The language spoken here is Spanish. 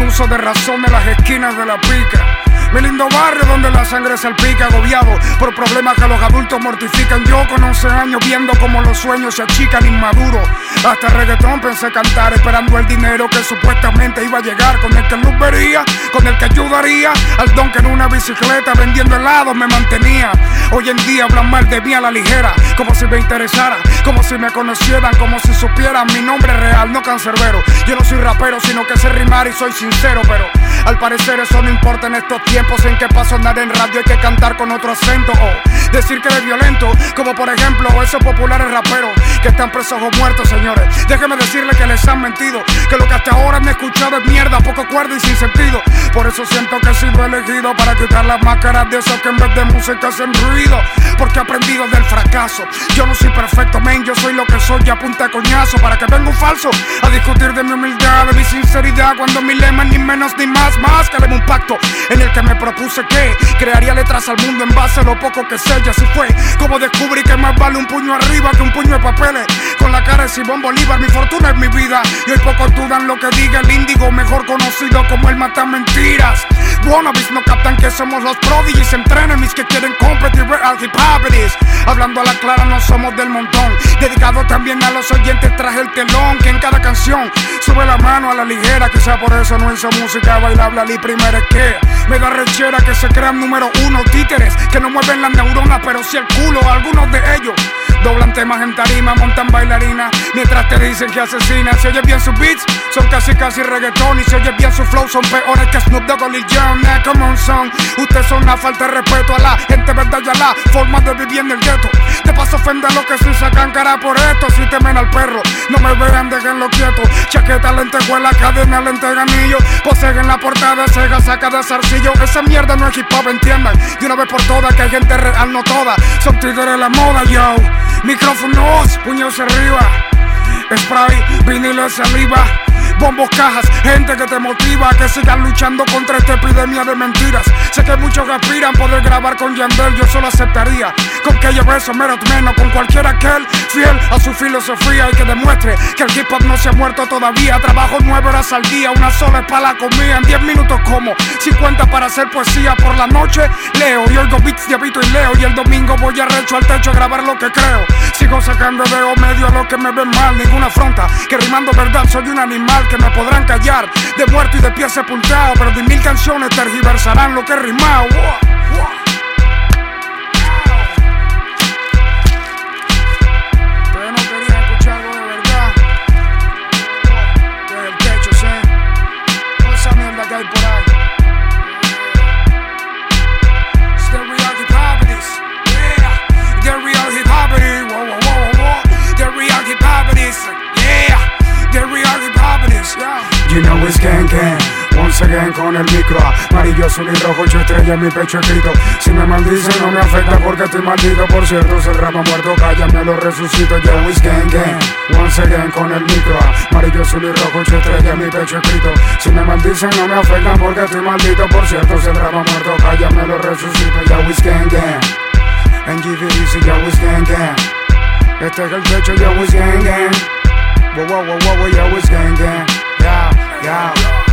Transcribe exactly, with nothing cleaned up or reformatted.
uso de razón de las esquinas de la pica. Mi lindo barrio donde la sangre salpica, agobiado por problemas que los adultos mortifican. Yo con once años viendo como los sueños se achican, inmaduro. Hasta reggaetón pensé cantar, esperando el dinero que supuestamente iba a llegar, con el que luz vería, con el que ayudaría al don que en una bicicleta vendiendo helados me mantenía. Hoy en día hablan mal de mí a la ligera, como si me interesara, como si me conocieran, como si supieran mi nombre real, no cancerbero. Yo no soy rapero, sino que sé rimar y soy sincero, pero al parecer eso no importa en estos tiempos en que paso andar en radio hay que cantar con otro acento o decir que eres violento, como por ejemplo esos populares raperos que están presos o muertos, señores. Déjenme decirles que les han mentido, que lo que hasta ahora me he escuchado es mierda, poco cuerda y sin sentido. Por eso siento que he sido elegido para quitar las máscaras de esos que en vez de música hacen ruido, porque he aprendido del fracaso. Yo no soy perfecto, men, yo soy lo que soy a punta de coñazo, para que venga un falso a discutir de mi humildad, de mi sinceridad, cuando mi lema ni menos ni más, más que un pacto en el que me propuse que crearía letras al mundo en base a lo poco que sé. Y así fue como descubrí que más vale un puño arriba que un puño de papeles. Con la cara de Simón Bolívar, mi fortuna es mi vida, y hoy pocos dudan lo que diga el índigo, mejor conocido como el mata mentiras. Wannabes no captan que somos los prodigies, entrenemies que quieren competir real hip hop it is. Hablando a la clara, no somos del montón, dedicado también a los oyentes traje el telón, que en cada canción sube la mano a la ligera. Quizá por eso no hizo música bailable ali primero, es que me da rechera que se crean número uno, títeres que no mueven las neuronas pero sí el culo. Algunos de ellos doblan temas en tarima, montan bailarinas mientras te dicen que asesinan. Si oyes bien sus beats, son casi casi reggaetón, y si oyes bien su flow, son peores que Snoop Dogg o Lil Jon. Nah, come on son, ustedes son una falta de respeto a la gente, verdad y a la forma de vivir en el gueto. De paso ofende a los que se sacan cara por esto, si temen al perro, no me vean, déjenlo quieto. Chaqueta, lentejuela, cadena, lenteja, anillo, poseen la portada, ceja, saca de zarcillo. Esa mierda no es hip hop, entiendan de una vez por todas que hay gente real, no toda son tigres de la moda, yo. Micrófonos, puños arriba, spray, vinilo, saliva, bombos, cajas, gente que te motiva a que sigas luchando contra esta epidemia de mentiras. Sé que muchos que aspiran poder grabar con Yandel, yo solo aceptaría con que lleve eso menos menos, con cualquiera aquel fiel a su filosofía y que demuestre que el hip hop no se ha muerto todavía. Trabajo nueve horas al día, una sola es para la comida, en diez minutos como cincuenta para hacer poesía. Por la noche leo y oigo beats de Vito y Leo, y el domingo voy arrecho al techo a grabar lo que creo. Sigo sacando dedo medio a los que me ven mal, ninguna afronta que rimando verdad soy un animal, que me podrán callar de muerto y de pie sepultado, pero de mil canciones tergiversarán lo que he rimado. Wow, wow. Pero no quería escuchar algo de verdad. Desde el techo, sé. Toda esa mierda que hay por ahí. It's the real hip hop it is. Yeah. The real hip hop it is. Wow, wow, wow, wow. The real hip hop it is. Yeah. The real hip hop it is. Yeah. You know it's gang gang. Once again con el micro amarillo, azul y rojo, ocho estrellas en mi pecho escrito. Si me maldicen no me afecta porque estoy maldito. Por cierto, si el rapa muerto cállame, lo resucito. Yo it's gang gang. Once again con el micro amarillo, azul y rojo, ocho estrellas en mi pecho escrito. Si me maldicen no me afecta porque estoy maldito. Por cierto, si el rapa muerto cállame, lo resucito. Yo it's gang gang. And give it easy, yo it's gang gang. Este es el techo, yo it's gang gang. Wow, wow, wow, wow, yo it's gang gang. Yeah, yeah.